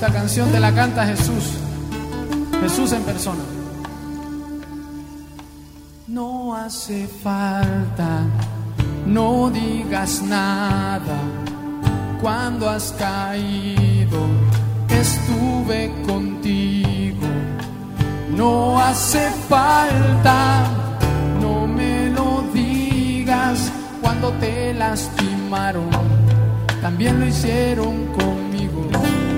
Esta canción te la canta Jesús, Jesús en persona. No hace falta, no digas nada. Cuando has caído, estuve contigo. No hace falta, no me lo digas. Cuando te lastimaron, también lo hicieron conmigo.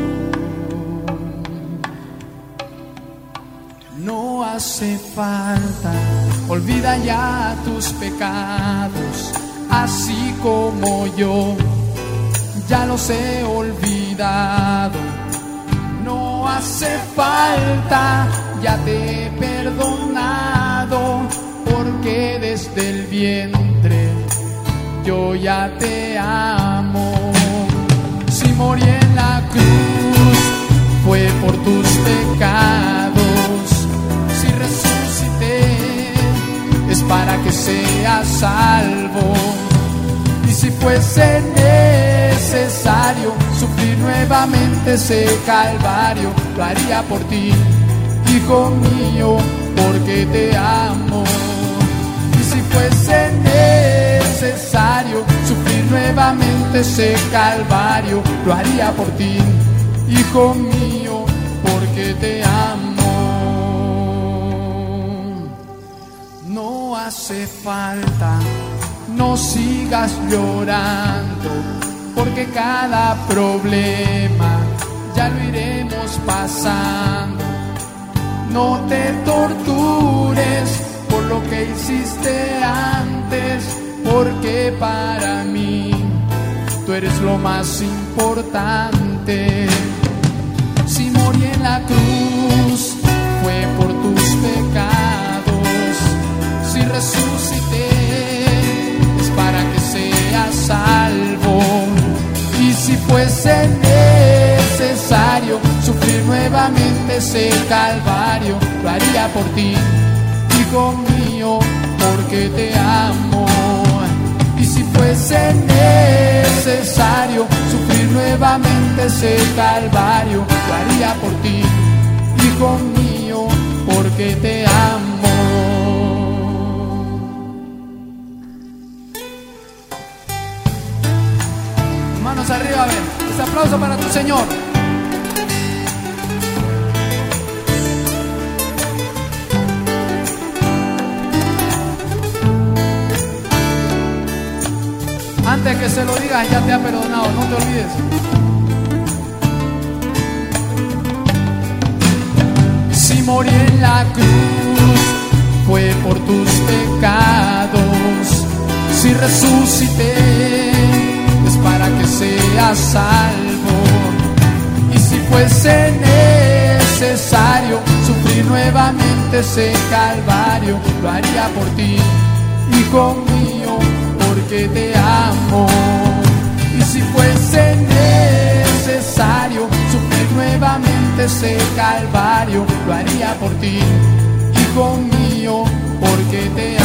No hace falta, olvida ya tus pecados, así como yo ya los he olvidado. No hace falta, ya te he perdonado, porque desde el vientre yo ya te amo. Si morí en la cruz fue por tus pecados, si resucité es para que seas salvo. Y si fuese necesario sufrir nuevamente ese calvario, lo haría por ti, hijo mío, porque te amo. Y si fuese necesario sufrir nuevamente ese calvario, lo haría por ti, hijo mío, porque te amo. No hace falta, no sigas llorando, porque cada problema ya lo iremos pasando. No te tortures por lo que hiciste antes, porque para mí tú eres lo más importante. Si morí en la cruz fue por tus pecados, si resucité es para que seas salvo. Y si fuese necesario sufrir nuevamente ese calvario, lo haría por ti, hijo mío, porque te amo. Y si fuese necesario sufrir nuevamente ese calvario, lo haría por ti, hijo mío, porque te amo. Manos arriba, a ver, este aplauso para tu Señor. Antes que se lo digas, ya te ha perdonado, no te olvides. Si morí en la cruz fue por tus pecados, si resucité es para que seas salvo. Y si fuese necesario sufrir nuevamente ese calvario, lo haría por ti, hijo mío, porque te amo. Y si fuese necesario sufrir nuevamente ese calvario, lo haría por ti, hijo mío, porque te